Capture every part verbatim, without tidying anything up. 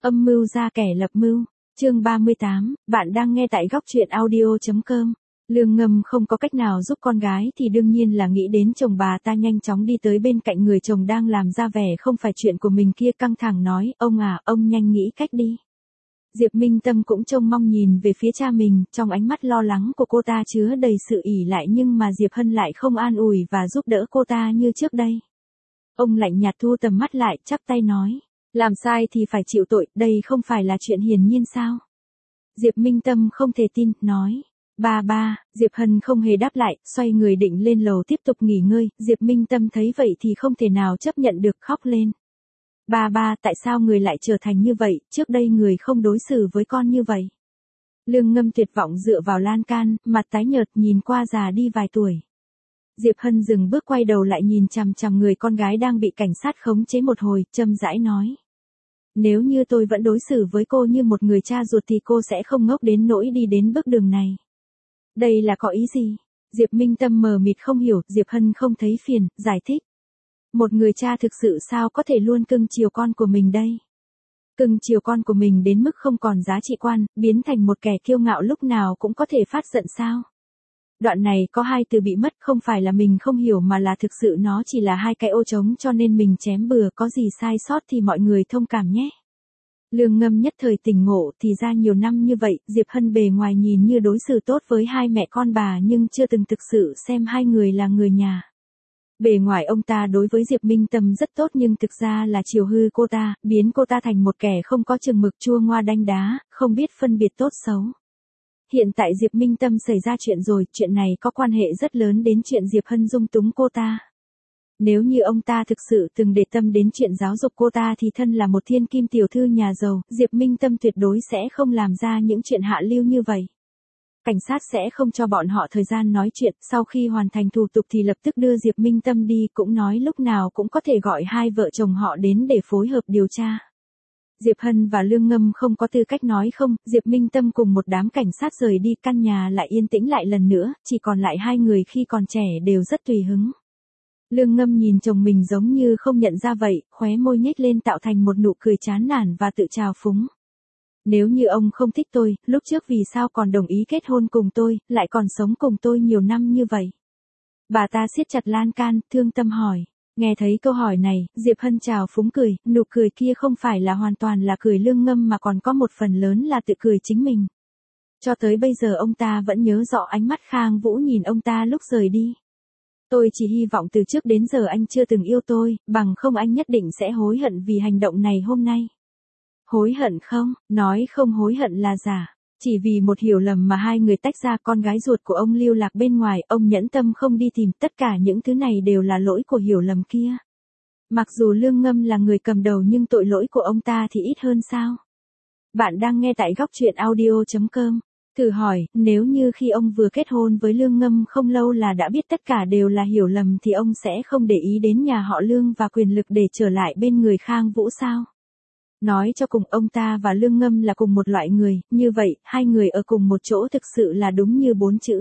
Âm mưu ra kẻ lập mưu. Chương ba mươi tám, bạn đang nghe tại góc truyện audio chấm com. Lương Ngâm không có cách nào giúp con gái thì đương nhiên là nghĩ đến chồng bà ta, nhanh chóng đi tới bên cạnh người chồng đang làm ra vẻ không phải chuyện của mình kia, căng thẳng nói, ông à, ông nhanh nghĩ cách đi. Diệp Minh Tâm cũng trông mong nhìn về phía cha mình, trong ánh mắt lo lắng của cô ta chứa đầy sự ỷ lại, nhưng mà Diệp Hân lại không an ủi và giúp đỡ cô ta như trước đây. Ông lạnh nhạt thu tầm mắt lại, chắp tay nói, làm sai thì phải chịu tội, đây không phải là chuyện hiển nhiên sao? Diệp Minh Tâm không thể tin, nói, ba ba. Diệp Hân không hề đáp lại, xoay người định lên lầu tiếp tục nghỉ ngơi. Diệp Minh Tâm thấy vậy thì không thể nào chấp nhận được, khóc lên. Ba ba, tại sao người lại trở thành như vậy, trước đây người không đối xử với con như vậy. Lương Ngâm tuyệt vọng dựa vào lan can, mặt tái nhợt, nhìn qua già đi vài tuổi. Diệp Hân dừng bước, quay đầu lại nhìn chằm chằm người con gái đang bị cảnh sát khống chế một hồi, châm rãi nói. Nếu như tôi vẫn đối xử với cô như một người cha ruột thì cô sẽ không ngốc đến nỗi đi đến bước đường này. Đây là có ý gì? Diệp Minh Tâm mờ mịt không hiểu, Diệp Hân không thấy phiền, giải thích. Một người cha thực sự sao có thể luôn cưng chiều con của mình đây? Cưng chiều con của mình đến mức không còn giá trị quan, biến thành một kẻ kiêu ngạo lúc nào cũng có thể phát giận sao? Đoạn này có hai từ bị mất, không phải là mình không hiểu mà là thực sự nó chỉ là hai cái ô trống cho nên mình chém bừa, có gì sai sót thì mọi người thông cảm nhé. Lương Ngâm nhất thời tỉnh ngộ, thì ra nhiều năm như vậy, Diệp Hân bề ngoài nhìn như đối xử tốt với hai mẹ con bà nhưng chưa từng thực sự xem hai người là người nhà. Bề ngoài ông ta đối với Diệp Minh Tâm rất tốt nhưng thực ra là chiều hư cô ta, biến cô ta thành một kẻ không có chừng mực, chua ngoa đanh đá, không biết phân biệt tốt xấu. Hiện tại Diệp Minh Tâm xảy ra chuyện rồi, chuyện này có quan hệ rất lớn đến chuyện Diệp Hân dung túng cô ta. Nếu như ông ta thực sự từng để tâm đến chuyện giáo dục cô ta thì thân là một thiên kim tiểu thư nhà giàu, Diệp Minh Tâm tuyệt đối sẽ không làm ra những chuyện hạ lưu như vậy. Cảnh sát sẽ không cho bọn họ thời gian nói chuyện, sau khi hoàn thành thủ tục thì lập tức đưa Diệp Minh Tâm đi, cũng nói lúc nào cũng có thể gọi hai vợ chồng họ đến để phối hợp điều tra. Diệp Hân và Lương Ngâm không có tư cách nói không, Diệp Minh Tâm cùng một đám cảnh sát rời đi, căn nhà lại yên tĩnh lại lần nữa, chỉ còn lại hai người khi còn trẻ đều rất tùy hứng. Lương Ngâm nhìn chồng mình giống như không nhận ra vậy, khóe môi nhếch lên tạo thành một nụ cười chán nản và tự trào phúng. Nếu như ông không thích tôi, lúc trước vì sao còn đồng ý kết hôn cùng tôi, lại còn sống cùng tôi nhiều năm như vậy? Bà ta siết chặt lan can, thương tâm hỏi. Nghe thấy câu hỏi này, Diệp Hân trào phúng cười, nụ cười kia không phải là hoàn toàn là cười Lương Ngâm mà còn có một phần lớn là tự cười chính mình. Cho tới bây giờ ông ta vẫn nhớ rõ ánh mắt Khang Vũ nhìn ông ta lúc rời đi. Tôi chỉ hy vọng từ trước đến giờ anh chưa từng yêu tôi, bằng không anh nhất định sẽ hối hận vì hành động này hôm nay. Hối hận không? Nói không hối hận là giả. Chỉ vì một hiểu lầm mà hai người tách ra, con gái ruột của ông lưu lạc bên ngoài, ông nhẫn tâm không đi tìm, tất cả những thứ này đều là lỗi của hiểu lầm kia. Mặc dù Lương Ngâm là người cầm đầu nhưng tội lỗi của ông ta thì ít hơn sao? Bạn đang nghe tại góc truyện audio chấm com. Thử hỏi, nếu như khi ông vừa kết hôn với Lương Ngâm không lâu là đã biết tất cả đều là hiểu lầm thì ông sẽ không để ý đến nhà họ Lương và quyền lực để trở lại bên người Khang Vũ sao? Nói cho cùng, ông ta và Lương Ngâm là cùng một loại người, như vậy, hai người ở cùng một chỗ thực sự là đúng như bốn chữ.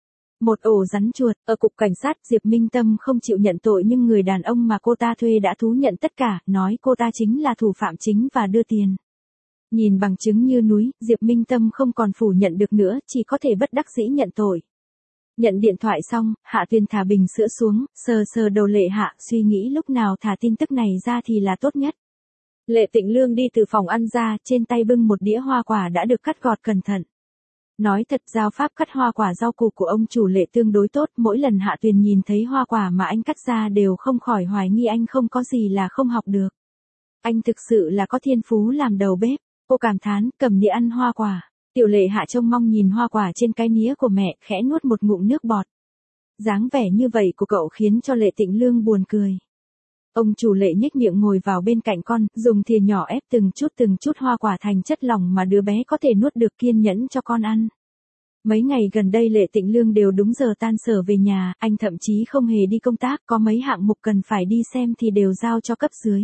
Một ổ rắn chuột. Ở cục cảnh sát, Diệp Minh Tâm không chịu nhận tội nhưng người đàn ông mà cô ta thuê đã thú nhận tất cả, nói cô ta chính là thủ phạm chính và đưa tiền. Nhìn bằng chứng như núi, Diệp Minh Tâm không còn phủ nhận được nữa, chỉ có thể bất đắc dĩ nhận tội. Nhận điện thoại xong, Hạ Tuyền thả bình sữa xuống, sờ sờ đầu Lệ Hạ, suy nghĩ lúc nào thả tin tức này ra thì là tốt nhất. Lệ Tịnh Lương đi từ phòng ăn ra, trên tay bưng một đĩa hoa quả đã được cắt gọt cẩn thận. Nói thật, giao pháp cắt hoa quả rau củ của ông chủ Lệ tương đối tốt, mỗi lần Hạ Tuyền nhìn thấy hoa quả mà anh cắt ra đều không khỏi hoài nghi anh không có gì là không học được. Anh thực sự là có thiên phú làm đầu bếp. Cô cảm thán, cầm đĩa ăn hoa quả. Tiểu Lệ Hạ trông mong nhìn hoa quả trên cái nĩa của mẹ, khẽ nuốt một ngụm nước bọt. Dáng vẻ như vậy của cậu khiến cho Lệ Tịnh Lương buồn cười. Ông chủ Lệ nhếch miệng ngồi vào bên cạnh con, dùng thìa nhỏ ép từng chút từng chút hoa quả thành chất lỏng mà đứa bé có thể nuốt được, kiên nhẫn cho con ăn. Mấy ngày gần đây Lệ Tịnh Lương đều đúng giờ tan sở về nhà, anh thậm chí không hề đi công tác, có mấy hạng mục cần phải đi xem thì đều giao cho cấp dưới.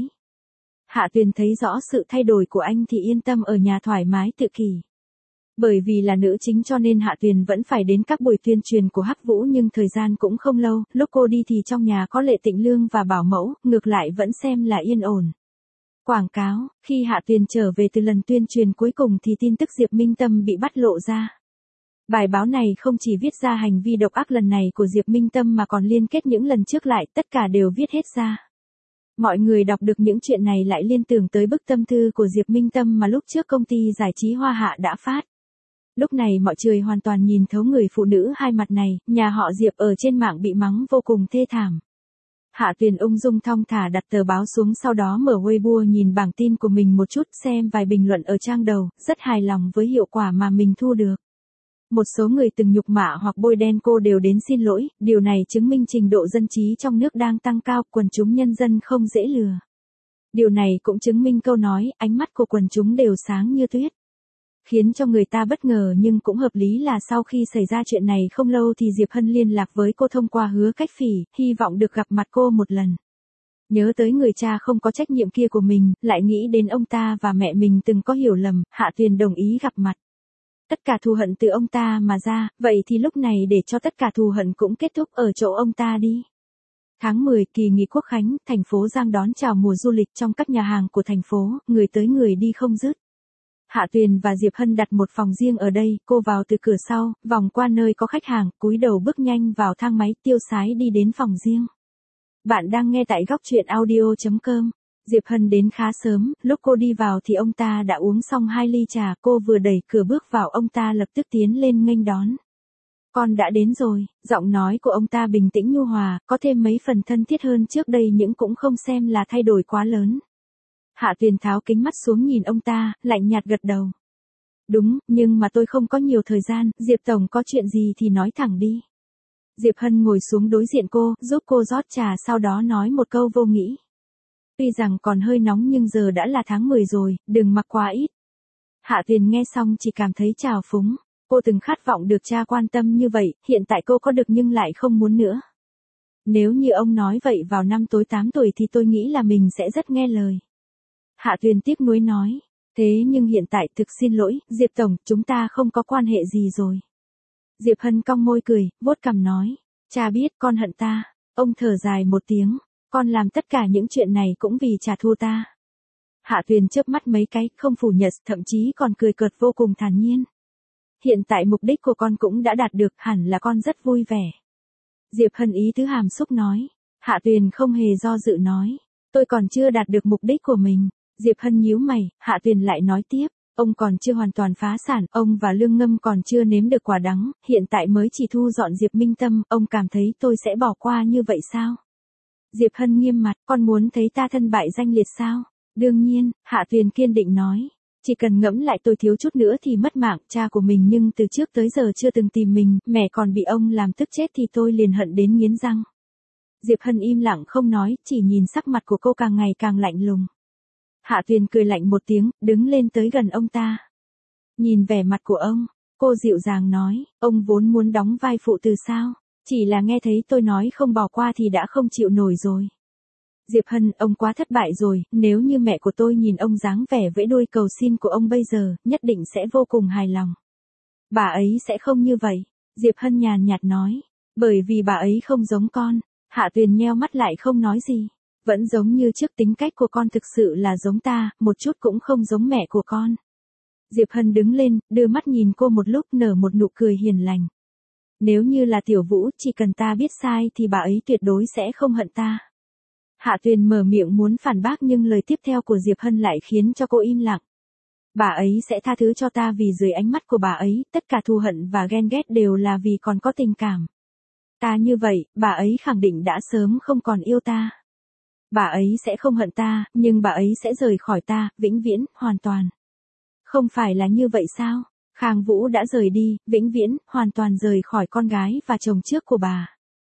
Hạ Tuyền thấy rõ sự thay đổi của anh thì yên tâm ở nhà thoải mái tự kỷ. Bởi vì là nữ chính cho nên Hạ Tuyền vẫn phải đến các buổi tuyên truyền của Hắc Vũ nhưng thời gian cũng không lâu, lúc cô đi thì trong nhà có Lệ Tịnh Lương và bảo mẫu, ngược lại vẫn xem là yên ổn. Quảng cáo, khi Hạ Tuyền trở về từ lần tuyên truyền cuối cùng thì tin tức Diệp Minh Tâm bị bắt lộ ra. Bài báo này không chỉ viết ra hành vi độc ác lần này của Diệp Minh Tâm mà còn liên kết những lần trước lại, tất cả đều viết hết ra. Mọi người đọc được những chuyện này lại liên tưởng tới bức tâm thư của Diệp Minh Tâm mà lúc trước công ty giải trí Hoa Hạ đã phát. Lúc này mọi người hoàn toàn nhìn thấu người phụ nữ hai mặt này, nhà họ Diệp ở trên mạng bị mắng vô cùng thê thảm. Hạ Tuyền ung dung thong thả đặt tờ báo xuống, sau đó mở Weibo nhìn bảng tin của mình một chút, xem vài bình luận ở trang đầu, rất hài lòng với hiệu quả mà mình thu được. Một số người từng nhục mạ hoặc bôi đen cô đều đến xin lỗi, điều này chứng minh trình độ dân trí trong nước đang tăng cao, quần chúng nhân dân không dễ lừa. Điều này cũng chứng minh câu nói, ánh mắt của quần chúng đều sáng như tuyết. Khiến cho người ta bất ngờ nhưng cũng hợp lý là sau khi xảy ra chuyện này không lâu thì Diệp Hân liên lạc với cô thông qua Hứa Cách Phỉ, hy vọng được gặp mặt cô một lần. Nhớ tới người cha không có trách nhiệm kia của mình, lại nghĩ đến ông ta và mẹ mình từng có hiểu lầm, Hạ Tuyền đồng ý gặp mặt. Tất cả thù hận từ ông ta mà ra, vậy thì lúc này để cho tất cả thù hận cũng kết thúc ở chỗ ông ta đi. Tháng mười, kỳ nghỉ Quốc khánh, thành phố Giang đón chào mùa du lịch, trong các nhà hàng của thành phố, người tới người đi không dứt. Hạ Tuyền và Diệp Hân đặt một phòng riêng ở đây, cô vào từ cửa sau, vòng qua nơi có khách hàng, cúi đầu bước nhanh vào thang máy, tiêu sái đi đến phòng riêng. Bạn đang nghe tại góc truyện audio chấm com. Diệp Hân đến khá sớm, lúc cô đi vào thì ông ta đã uống xong hai ly trà, cô vừa đẩy cửa bước vào ông ta lập tức tiến lên nghênh đón. Con đã đến rồi, giọng nói của ông ta bình tĩnh nhu hòa, có thêm mấy phần thân thiết hơn trước đây nhưng cũng không xem là thay đổi quá lớn. Hạ Tuyền tháo kính mắt xuống nhìn ông ta, lạnh nhạt gật đầu. Đúng, nhưng mà tôi không có nhiều thời gian, Diệp Tổng có chuyện gì thì nói thẳng đi. Diệp Hân ngồi xuống đối diện cô, giúp cô rót trà, sau đó nói một câu vô nghĩ. Tuy rằng còn hơi nóng nhưng giờ đã là tháng mười rồi, đừng mặc quá ít. Hạ Tuyền nghe xong chỉ cảm thấy trào phúng. Cô từng khát vọng được cha quan tâm như vậy, hiện tại cô có được nhưng lại không muốn nữa. Nếu như ông nói vậy vào năm tối tám tuổi thì tôi nghĩ là mình sẽ rất nghe lời. Hạ Tuyền tiếc nuối nói. Thế nhưng hiện tại thực xin lỗi, Diệp Tổng, chúng ta không có quan hệ gì rồi. Diệp Hân cong môi cười, vuốt cằm nói. Cha biết con hận ta. Ông thở dài một tiếng. Con làm tất cả những chuyện này cũng vì trả thù ta. Hạ Tuyền chớp mắt mấy cái, không phủ nhận, thậm chí còn cười cợt vô cùng thản nhiên. Hiện tại mục đích của con cũng đã đạt được, hẳn là con rất vui vẻ. Diệp Hân ý tứ hàm xúc nói. Hạ Tuyền không hề do dự nói. Tôi còn chưa đạt được mục đích của mình. Diệp Hân nhíu mày, Hạ Tuyền lại nói tiếp. Ông còn chưa hoàn toàn phá sản, ông và Lương Ngâm còn chưa nếm được quả đắng, hiện tại mới chỉ thu dọn Diệp Minh Tâm, ông cảm thấy tôi sẽ bỏ qua như vậy sao? Diệp Hân nghiêm mặt, con muốn thấy ta thân bại danh liệt sao? Đương nhiên, Hạ Tuyền kiên định nói. Chỉ cần ngẫm lại tôi thiếu chút nữa thì mất mạng, cha của mình nhưng từ trước tới giờ chưa từng tìm mình, mẹ còn bị ông làm tức chết thì tôi liền hận đến nghiến răng. Diệp Hân im lặng không nói, chỉ nhìn sắc mặt của cô càng ngày càng lạnh lùng. Hạ Tuyền cười lạnh một tiếng, đứng lên tới gần ông ta. Nhìn vẻ mặt của ông, cô dịu dàng nói, ông vốn muốn đóng vai phụ từ sao? Chỉ là nghe thấy tôi nói không bỏ qua thì đã không chịu nổi rồi. Diệp Hân, ông quá thất bại rồi, nếu như mẹ của tôi nhìn ông dáng vẻ vẫy đuôi cầu xin của ông bây giờ, nhất định sẽ vô cùng hài lòng. Bà ấy sẽ không như vậy, Diệp Hân nhàn nhạt nói, bởi vì bà ấy không giống con. Hạ Tuyền nheo mắt lại không nói gì, vẫn giống như trước, tính cách của con thực sự là giống ta, một chút cũng không giống mẹ của con. Diệp Hân đứng lên, đưa mắt nhìn cô một lúc, nở một nụ cười hiền lành. Nếu như là Tiểu Vũ, chỉ cần ta biết sai thì bà ấy tuyệt đối sẽ không hận ta. Hạ Tuyền mở miệng muốn phản bác nhưng lời tiếp theo của Diệp Hân lại khiến cho cô im lặng. Bà ấy sẽ tha thứ cho ta vì dưới ánh mắt của bà ấy, tất cả thù hận và ghen ghét đều là vì còn có tình cảm. Ta như vậy, bà ấy khẳng định đã sớm không còn yêu ta. Bà ấy sẽ không hận ta, nhưng bà ấy sẽ rời khỏi ta, vĩnh viễn, hoàn toàn. Không phải là như vậy sao? Khang Vũ đã rời đi, vĩnh viễn, hoàn toàn rời khỏi con gái và chồng trước của bà.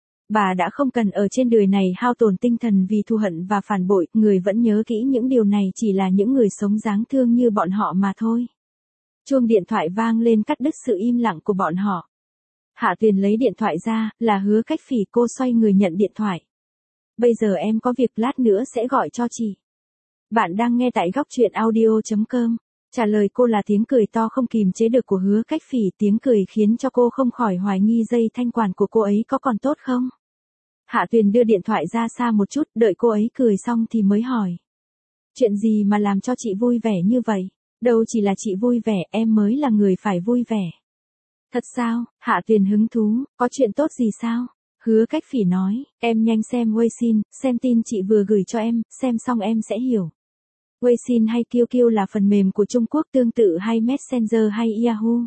Bà đã không cần ở trên đời này hao tổn tinh thần vì thù hận và phản bội, người vẫn nhớ kỹ những điều này chỉ là những người sống dáng thương như bọn họ mà thôi. Chuông điện thoại vang lên cắt đứt sự im lặng của bọn họ. Hạ Tuyền lấy điện thoại ra, là Hứa Cách Phỉ, cô xoay người nhận điện thoại. Bây giờ em có việc, lát nữa sẽ gọi cho chị. Bạn đang nghe tại góc truyện audio chấm com. Trả lời cô là tiếng cười to không kìm chế được của Hứa Cách Phỉ, tiếng cười khiến cho cô không khỏi hoài nghi dây thanh quản của cô ấy có còn tốt không. Hạ Tuyền đưa điện thoại ra xa một chút, đợi cô ấy cười xong thì mới hỏi. Chuyện gì mà làm cho chị vui vẻ như vậy? Đâu chỉ là chị vui vẻ, em mới là người phải vui vẻ. Thật sao? Hạ Tuyền hứng thú, có chuyện tốt gì sao? Hứa Cách Phỉ nói, em nhanh xem Weixin, xem tin chị vừa gửi cho em, xem xong em sẽ hiểu. Weixin hay quy quy là phần mềm của Trung Quốc tương tự hay Messenger hay Yahoo.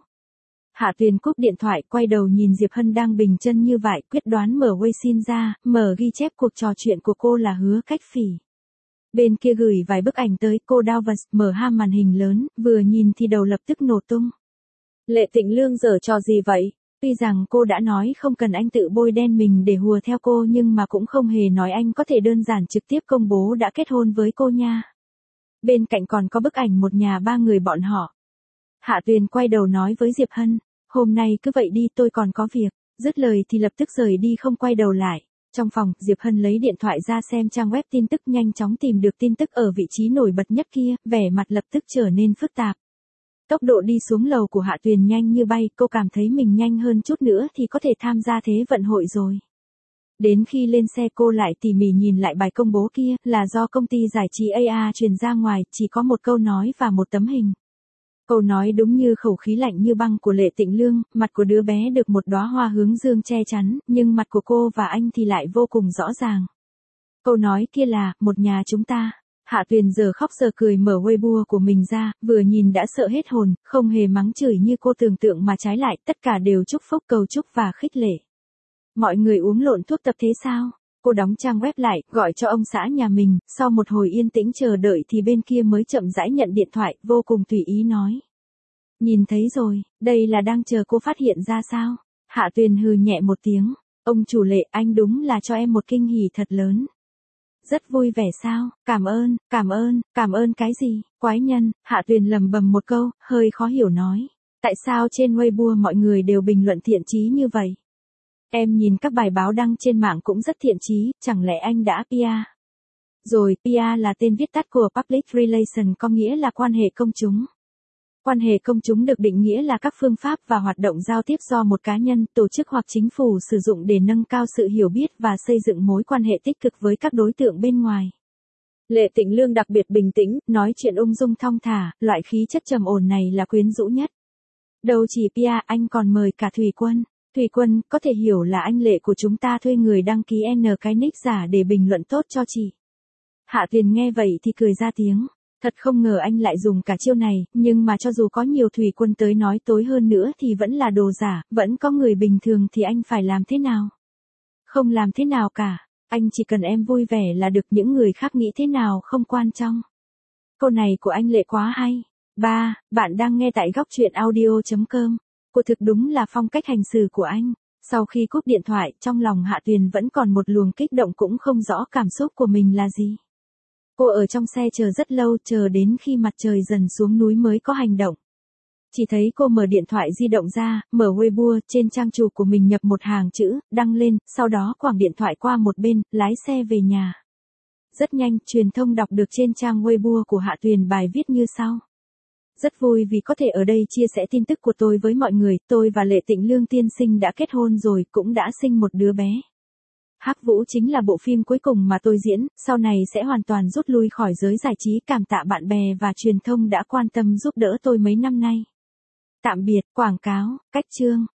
Hạ Tuyền cúp điện thoại, quay đầu nhìn Diệp Hân đang bình chân như vậy, quyết đoán mở Weixin ra, mở ghi chép cuộc trò chuyện của cô là Hứa Cách Phỉ. Bên kia gửi vài bức ảnh tới, cô đau vật, mở ham màn hình lớn, vừa nhìn thì đầu lập tức nổ tung. Lệ Tịnh Lương giở trò gì vậy? Tuy rằng cô đã nói không cần anh tự bôi đen mình để hùa theo cô nhưng mà cũng không hề nói anh có thể đơn giản trực tiếp công bố đã kết hôn với cô nha. Bên cạnh còn có bức ảnh một nhà ba người bọn họ. Hạ Tuyền quay đầu nói với Diệp Hân, hôm nay cứ vậy đi, tôi còn có việc. Dứt lời thì lập tức rời đi không quay đầu lại. Trong phòng, Diệp Hân lấy điện thoại ra xem trang web tin tức, nhanh chóng tìm được tin tức ở vị trí nổi bật nhất kia, vẻ mặt lập tức trở nên phức tạp. Tốc độ đi xuống lầu của Hạ Tuyền nhanh như bay, cô cảm thấy mình nhanh hơn chút nữa thì có thể tham gia thế vận hội rồi. Đến khi lên xe cô lại tỉ mỉ nhìn lại bài công bố kia, là do công ty giải trí a a truyền ra ngoài, chỉ có một câu nói và một tấm hình. Câu nói đúng như khẩu khí lạnh như băng của Lệ Tịnh Lương, mặt của đứa bé được một đóa hoa hướng dương che chắn, nhưng mặt của cô và anh thì lại vô cùng rõ ràng. Câu nói kia là, một nhà chúng ta. Hạ Tuyền giờ khóc giờ cười mở Weibo của mình ra, vừa nhìn đã sợ hết hồn, không hề mắng chửi như cô tưởng tượng mà trái lại, tất cả đều chúc phúc cầu chúc và khích lệ. Mọi người uống lộn thuốc tập thế sao? Cô đóng trang web lại, gọi cho ông xã nhà mình, sau một hồi yên tĩnh chờ đợi thì bên kia mới chậm rãi nhận điện thoại, vô cùng tùy ý nói. Nhìn thấy rồi, đây là đang chờ cô phát hiện ra sao? Hạ Tuyền hừ nhẹ một tiếng, ông chủ Lệ, anh đúng là cho em một kinh hỉ thật lớn. Rất vui vẻ sao? Cảm ơn, cảm ơn, cảm ơn cái gì? Quái nhân, Hạ Tuyền lầm bầm một câu, hơi khó hiểu nói. Tại sao trên Weibo mọi người đều bình luận thiện chí như vậy? Em nhìn các bài báo đăng trên mạng cũng rất thiện chí, chẳng lẽ anh đã pê e? Rồi, pê e là tên viết tắt của Public Relation, có nghĩa là quan hệ công chúng. Quan hệ công chúng được định nghĩa là các phương pháp và hoạt động giao tiếp do một cá nhân, tổ chức hoặc chính phủ sử dụng để nâng cao sự hiểu biết và xây dựng mối quan hệ tích cực với các đối tượng bên ngoài. Lệ Tịnh Lương đặc biệt bình tĩnh, nói chuyện ung dung thong thả, loại khí chất trầm ổn này là quyến rũ nhất. Đâu chỉ pê e, anh còn mời cả Thủy Quân. Thủy Quân, có thể hiểu là anh Lệ của chúng ta thuê người đăng ký N cái nick giả để bình luận tốt cho chị. Hạ Tuyền nghe vậy thì cười ra tiếng. Thật không ngờ anh lại dùng cả chiêu này, nhưng mà cho dù có nhiều Thủy Quân tới nói tối hơn nữa thì vẫn là đồ giả, vẫn có người bình thường thì anh phải làm thế nào? Không làm thế nào cả, anh chỉ cần em vui vẻ là được, những người khác nghĩ thế nào không quan trọng. Câu này của anh Lệ quá hay. ba. Bạn đang nghe tại góc truyện audio chấm com. Cô thực đúng là phong cách hành xử của anh. Sau khi cúp điện thoại, trong lòng Hạ Tuyền vẫn còn một luồng kích động, cũng không rõ cảm xúc của mình là gì. Cô ở trong xe chờ rất lâu, chờ đến khi mặt trời dần xuống núi mới có hành động. Chỉ thấy cô mở điện thoại di động ra, mở Weibo, trên trang chủ của mình nhập một hàng chữ, đăng lên, sau đó quẳng điện thoại qua một bên, lái xe về nhà. Rất nhanh, truyền thông đọc được trên trang Weibo của Hạ Tuyền bài viết như sau. Rất vui vì có thể ở đây chia sẻ tin tức của tôi với mọi người, tôi và Lệ Tịnh Lương tiên sinh đã kết hôn rồi, cũng đã sinh một đứa bé. Hắc Vũ chính là bộ phim cuối cùng mà tôi diễn, sau này sẽ hoàn toàn rút lui khỏi giới giải trí, cảm tạ bạn bè và truyền thông đã quan tâm giúp đỡ tôi mấy năm nay. Tạm biệt, quảng cáo, cách chương.